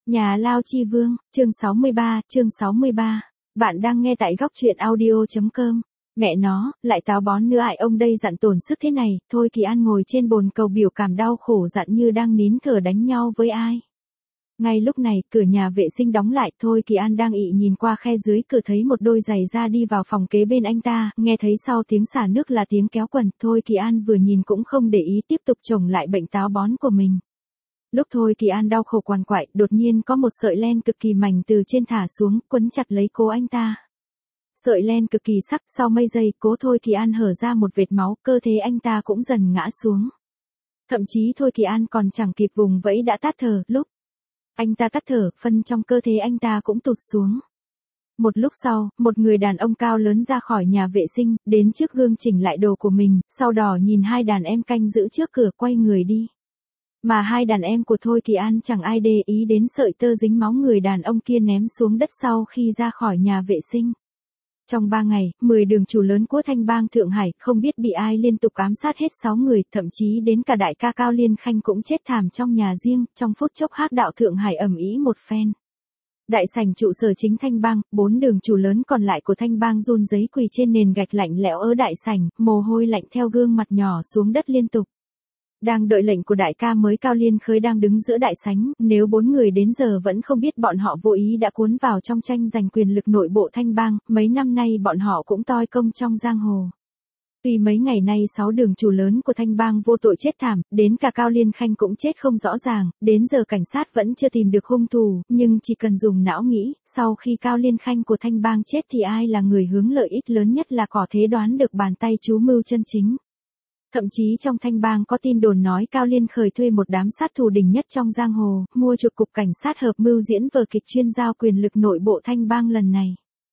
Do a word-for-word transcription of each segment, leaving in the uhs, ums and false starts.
Nhà Lao Chi Vương, chương sáu mươi ba, chương sáu mươi ba. Bạn đang nghe tại góc truyện audio chấm com. Mẹ nó, lại táo bón nữa ai ông đây dặn tổn sức thế này, thôi Kỳ An ngồi trên bồn cầu biểu cảm đau khổ dặn như đang nín thở đánh nhau với ai. Ngay lúc này, cửa nhà vệ sinh đóng lại, thôi Kỳ An đang ị nhìn qua khe dưới cửa thấy một đôi giày da đi vào phòng kế bên anh ta, nghe thấy sau tiếng xả nước là tiếng kéo quần, thôi Kỳ An vừa nhìn cũng không để ý tiếp tục chồng lại bệnh táo bón của mình. Lúc thôi Kỳ An đau khổ quằn quại, đột nhiên có một sợi len cực kỳ mảnh từ trên thả xuống, quấn chặt lấy cố anh ta. Sợi len cực kỳ sắc, sau mấy giây, cố thôi Kỳ An hở ra một vệt máu, cơ thể anh ta cũng dần ngã xuống. Thậm chí thôi Kỳ An còn chẳng kịp vùng vẫy đã tắt thở, lúc anh ta tắt thở, phân trong cơ thể anh ta cũng tụt xuống. Một lúc sau, một người đàn ông cao lớn ra khỏi nhà vệ sinh, đến trước gương chỉnh lại đồ của mình, sau đó nhìn hai đàn em canh giữ trước cửa quay người đi. Mà hai đàn em của thôi Kỳ An chẳng ai để ý đến sợi tơ dính máu người đàn ông kia ném xuống đất sau khi ra khỏi nhà vệ sinh. Trong ba ngày, mười đường chủ lớn của Thanh bang Thượng Hải không biết bị ai liên tục ám sát hết sáu người, thậm chí đến cả đại ca Cao Liên Khanh cũng chết thảm trong nhà riêng, trong phút chốc hắc đạo Thượng Hải ầm ĩ một phen. Đại sảnh trụ sở chính Thanh bang, bốn đường chủ lớn còn lại của Thanh bang run rẩy quỳ trên nền gạch lạnh lẽo ở đại sảnh, mồ hôi lạnh theo gương mặt nhỏ xuống đất liên tục. Đang đợi lệnh của đại ca mới Cao Liên Khơi đang đứng giữa đại sảnh, nếu bốn người đến giờ vẫn không biết bọn họ vô ý đã cuốn vào trong tranh giành quyền lực nội bộ Thanh bang, mấy năm nay bọn họ cũng toi công trong giang hồ. Tuy mấy ngày nay sáu đường chủ lớn của Thanh bang vô tội chết thảm, đến cả Cao Liên Khanh cũng chết không rõ ràng, đến giờ cảnh sát vẫn chưa tìm được hung thủ, nhưng chỉ cần dùng não nghĩ, sau khi Cao Liên Khanh của Thanh bang chết thì ai là người hướng lợi ích lớn nhất là có thể đoán được bàn tay chú mưu chân chính. Thậm chí trong Thanh bang có tin đồn nói Cao Liên Khởi thuê một đám sát thủ đỉnh nhất trong giang hồ, mua chuộc cục cảnh sát hợp mưu diễn vở kịch chuyên giao quyền lực nội bộ Thanh bang lần này.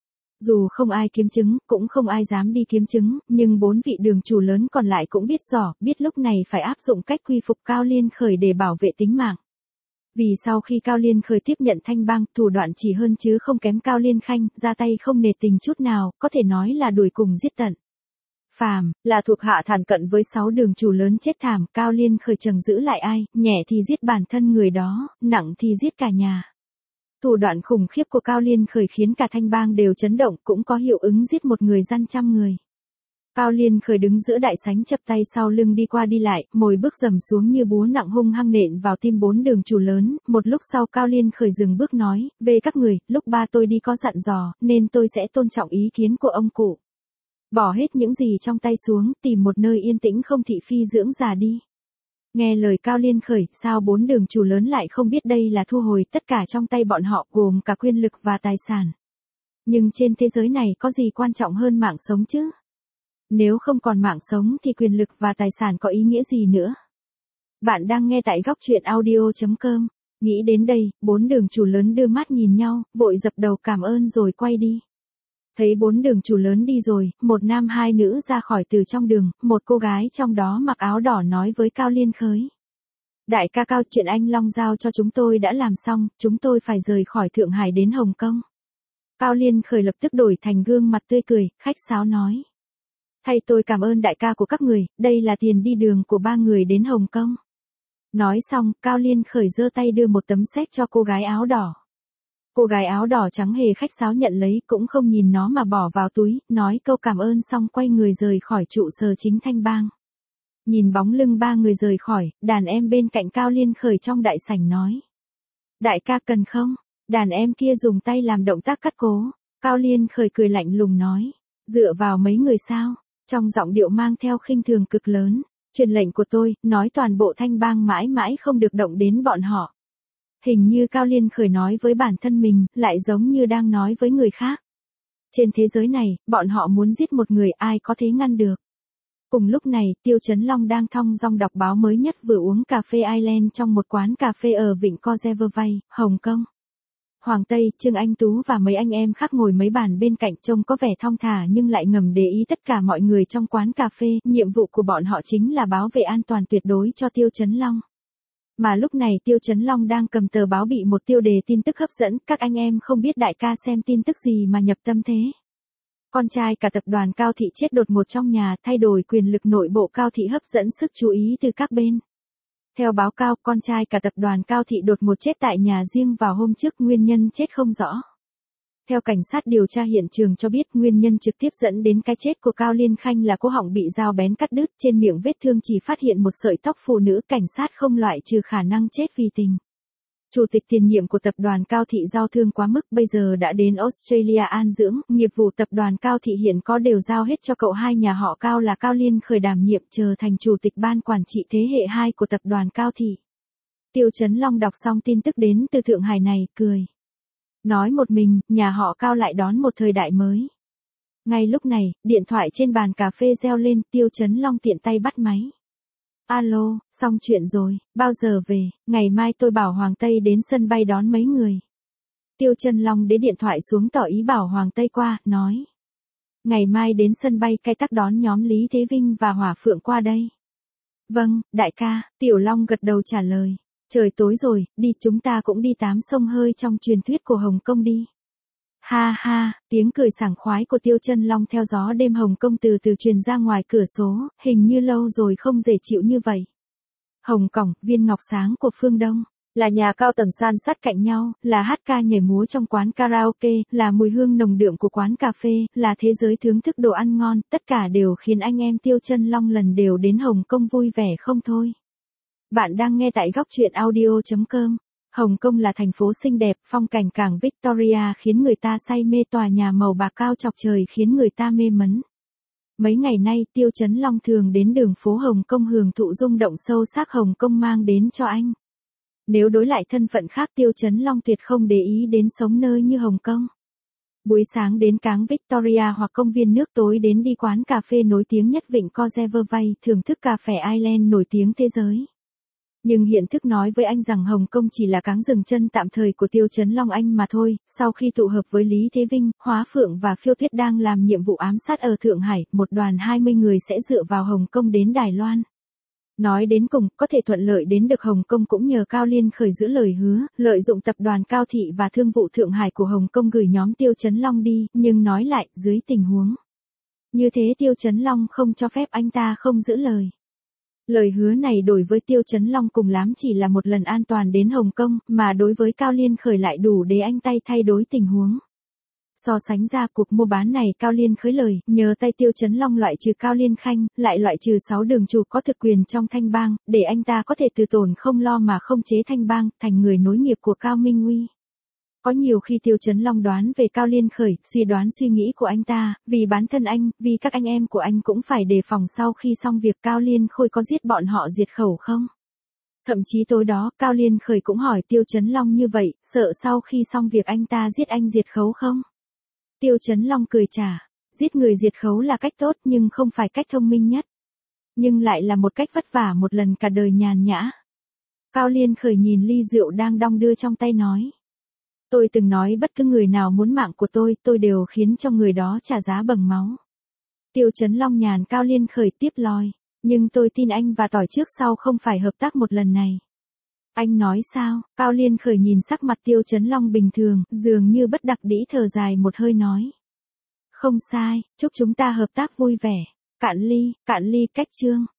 Dù không ai kiếm chứng, cũng không ai dám đi kiếm chứng, nhưng bốn vị đường chủ lớn còn lại cũng biết rõ, biết lúc này phải áp dụng cách quy phục Cao Liên Khởi để bảo vệ tính mạng. Vì sau khi Cao Liên Khởi tiếp nhận Thanh bang, thủ đoạn chỉ hơn chứ không kém Cao Liên Khanh, ra tay không nề tình chút nào, có thể nói là đuổi cùng giết tận. Phàm, là thuộc hạ thàn cận với sáu đường chủ lớn chết thảm, Cao Liên Khởi chẳng giữ lại ai, nhẹ thì giết bản thân người đó, nặng thì giết cả nhà. Thủ đoạn khủng khiếp của Cao Liên Khởi khiến cả Thanh bang đều chấn động, cũng có hiệu ứng giết một người gian trăm người. Cao Liên Khởi đứng giữa đại sảnh chập tay sau lưng đi qua đi lại, mồi bước dầm xuống như búa nặng hung hăng nện vào tim bốn đường chủ lớn, một lúc sau Cao Liên Khởi dừng bước nói, về các người, lúc ba tôi đi có dặn dò, nên tôi sẽ tôn trọng ý kiến của ông cụ. Bỏ hết những gì trong tay xuống, tìm một nơi yên tĩnh không thị phi dưỡng già đi. Nghe lời Cao Liên Khởi, sao bốn đường chủ lớn lại không biết đây là thu hồi tất cả trong tay bọn họ, gồm cả quyền lực và tài sản. Nhưng trên thế giới này có gì quan trọng hơn mạng sống chứ? Nếu không còn mạng sống thì quyền lực và tài sản có ý nghĩa gì nữa? Bạn đang nghe tại góc truyện audio chấm com. Nghĩ đến đây, bốn đường chủ lớn đưa mắt nhìn nhau, vội dập đầu cảm ơn rồi quay đi. Thấy bốn đường chủ lớn đi rồi, một nam hai nữ ra khỏi từ trong đường, một cô gái trong đó mặc áo đỏ nói với Cao Liên Khởi. Đại ca Cao, chuyện anh Long giao cho chúng tôi đã làm xong, chúng tôi phải rời khỏi Thượng Hải đến Hồng Kông. Cao Liên Khởi lập tức đổi thành gương mặt tươi cười, khách sáo nói. Thay tôi cảm ơn đại ca của các người, đây là tiền đi đường của ba người đến Hồng Kông. Nói xong, Cao Liên Khởi giơ tay đưa một tấm séc cho cô gái áo đỏ. Cô gái áo đỏ chẳng hề khách sáo nhận lấy, cũng không nhìn nó mà bỏ vào túi, nói câu cảm ơn xong quay người rời khỏi trụ sở chính Thanh bang. Nhìn bóng lưng ba người rời khỏi, đàn em bên cạnh Cao Liên Khởi trong đại sảnh nói. Đại ca cần không? Đàn em kia dùng tay làm động tác cắt cố. Cao Liên Khởi cười lạnh lùng nói. Dựa vào mấy người sao? Trong giọng điệu mang theo khinh thường cực lớn. Truyền lệnh của tôi, nói toàn bộ Thanh bang mãi mãi không được động đến bọn họ. Hình như Cao Liên Khởi nói với bản thân mình, lại giống như đang nói với người khác. Trên thế giới này, bọn họ muốn giết một người ai có thể ngăn được. Cùng lúc này, Tiêu Chấn Long đang thong dong đọc báo mới nhất vừa uống cà phê Island trong một quán cà phê ở Vịnh Cojevervay, Hồng Kông. Hoàng Tây, Trương Anh Tú và mấy anh em khác ngồi mấy bàn bên cạnh trông có vẻ thong thả nhưng lại ngầm để ý tất cả mọi người trong quán cà phê, nhiệm vụ của bọn họ chính là bảo vệ an toàn tuyệt đối cho Tiêu Chấn Long. Mà lúc này Tiêu Chấn Long đang cầm tờ báo bị một tiêu đề tin tức hấp dẫn, các anh em không biết đại ca xem tin tức gì mà nhập tâm thế. Con trai cả tập đoàn Cao Thị chết đột ngột trong nhà, thay đổi quyền lực nội bộ Cao Thị hấp dẫn sức chú ý từ các bên. Theo báo cáo, con trai cả tập đoàn Cao Thị đột ngột chết tại nhà riêng vào hôm trước, nguyên nhân chết không rõ. Theo cảnh sát điều tra hiện trường cho biết, nguyên nhân trực tiếp dẫn đến cái chết của Cao Liên Khanh là cổ họng bị dao bén cắt đứt, trên miệng vết thương chỉ phát hiện một sợi tóc phụ nữ, cảnh sát không loại trừ khả năng chết vì tình. Chủ tịch tiền nhiệm của tập đoàn Cao Thị đau thương quá mức, bây giờ đã đến Australia an dưỡng, nghiệp vụ tập đoàn Cao Thị hiện có đều giao hết cho cậu hai nhà họ Cao là Cao Liên Khởi đảm nhiệm, trở thành chủ tịch ban quản trị thế hệ hai của tập đoàn Cao Thị. Tiêu Chấn Long đọc xong tin tức đến từ Thượng Hải này, cười. Nói một mình, nhà họ Cao lại đón một thời đại mới. Ngay lúc này, điện thoại trên bàn cà phê reo lên, Tiêu Chấn Long tiện tay bắt máy. Alo, xong chuyện rồi, bao giờ về, ngày mai tôi bảo Hoàng Tây đến sân bay đón mấy người. Tiêu Chấn Long để điện thoại xuống tỏ ý bảo Hoàng Tây qua, nói. Ngày mai đến sân bay cái tắc đón nhóm Lý Thế Vinh và Hỏa Phượng qua đây. Vâng, đại ca, Tiểu Long gật đầu trả lời. Trời tối rồi, đi chúng ta cũng đi tắm sông hơi trong truyền thuyết của Hồng Kông đi. Ha ha, tiếng cười sảng khoái của Tiêu Chấn Long theo gió đêm Hồng Kông từ từ truyền ra ngoài cửa sổ, hình như lâu rồi không dễ chịu như vậy. Hồng Kông, viên ngọc sáng của phương Đông, là nhà cao tầng san sát cạnh nhau, là hát ca nhảy múa trong quán karaoke, là mùi hương nồng đượm của quán cà phê, là thế giới thưởng thức đồ ăn ngon, tất cả đều khiến anh em Tiêu Chấn Long lần đều đến Hồng Kông vui vẻ không thôi. Bạn đang nghe tại góc truyện audio chấm com. Hồng Kông là thành phố xinh đẹp, phong cảnh cảng Victoria khiến người ta say mê, tòa nhà màu bạc cao chọc trời khiến người ta mê mẩn. Mấy ngày nay, Tiêu Chấn Long thường đến đường phố Hồng Kông hưởng thụ rung động sâu sắc Hồng Kông mang đến cho anh. Nếu đối lại thân phận khác, Tiêu Chấn Long tuyệt không để ý đến sống nơi như Hồng Kông. Buổi sáng đến cảng Victoria hoặc công viên nước, tối đến đi quán cà phê nổi tiếng nhất vịnh Conservevay, thưởng thức cà phê Island nổi tiếng thế giới. Nhưng hiện thức nói với anh rằng Hồng Kông chỉ là cáng dừng chân tạm thời của Tiêu Chấn Long anh mà thôi. Sau khi tụ hợp với Lý Thế Vinh, Hóa Phượng và Phiêu Tuyết đang làm nhiệm vụ ám sát ở Thượng Hải, một đoàn hai mươi người sẽ dựa vào Hồng Kông đến Đài Loan. Nói đến cùng, có thể thuận lợi đến được Hồng Kông cũng nhờ Cao Liên Khởi giữ lời hứa, lợi dụng tập đoàn Cao Thị và thương vụ Thượng Hải của Hồng Kông gửi nhóm Tiêu Chấn Long đi, nhưng nói lại, dưới tình huống như thế Tiêu Chấn Long không cho phép anh ta không giữ lời. Lời hứa này đối với Tiêu Chấn Long cùng lắm chỉ là một lần an toàn đến Hồng Kông, mà đối với Cao Liên Khởi lại đủ để anh tay thay đổi tình huống. So sánh ra cuộc mua bán này, Cao Liên Khởi lời, nhờ tay Tiêu Chấn Long loại trừ Cao Liên Khanh, lại loại trừ sáu đường chủ có thực quyền trong Thanh Bang, để anh ta có thể từ tồn không lo mà không chế Thanh Bang, thành người nối nghiệp của Cao Minh Nguy. Có nhiều khi Tiêu Chấn Long đoán về Cao Liên Khởi, suy đoán suy nghĩ của anh ta, vì bản thân anh, vì các anh em của anh cũng phải đề phòng sau khi xong việc Cao Liên Khôi có giết bọn họ diệt khẩu không. Thậm chí tối đó, Cao Liên Khởi cũng hỏi Tiêu Chấn Long như vậy, sợ sau khi xong việc anh ta giết anh diệt khấu không? Tiêu Chấn Long cười trả, giết người diệt khấu là cách tốt nhưng không phải cách thông minh nhất. Nhưng lại là một cách vất vả một lần cả đời nhàn nhã. Cao Liên Khởi nhìn ly rượu đang đong đưa trong tay nói. Tôi từng nói bất cứ người nào muốn mạng của tôi, tôi đều khiến cho người đó trả giá bằng máu. Tiêu Chấn Long nhàn Cao Liên Khởi tiếp lòi, nhưng tôi tin anh và tỏi trước sau không phải hợp tác một lần này. Anh nói sao? Cao Liên Khởi nhìn sắc mặt Tiêu Chấn Long bình thường, dường như bất đắc dĩ thở dài một hơi nói. Không sai, chúc chúng ta hợp tác vui vẻ. Cạn ly, cạn ly cách chương.